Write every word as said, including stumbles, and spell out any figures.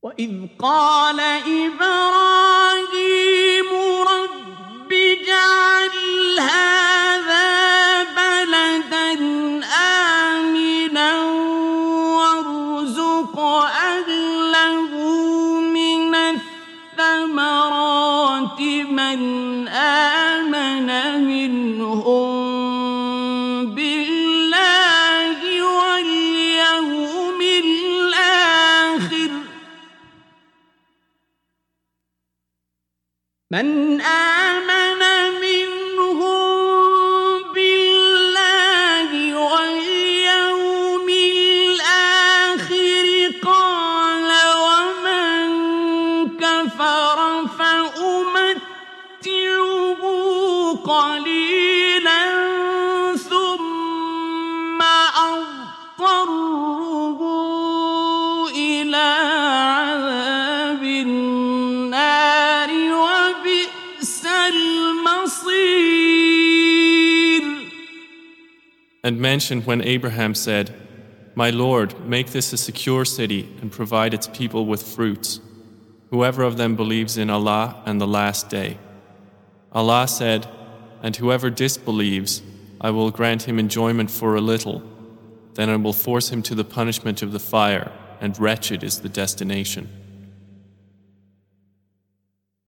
وإذ قال إبراهيم رب اجعل هذا بلدا آمنا وارزق أهله من الثمرات من آمن منهم بالله واليوم الآخر من آمن منهم بالله واليوم الآخر قال ومن كفر فأمتعه قليلا ثم أضطره إلى عذاب النار وبئس المصير. And mention when Abraham said, "My Lord, make this a secure city and provide its people with fruits, whoever of them believes in Allah and the last day." Allah said, "And whoever disbelieves, I will grant him enjoyment for a little, then I will force him to the punishment of the fire, and wretched is the destination."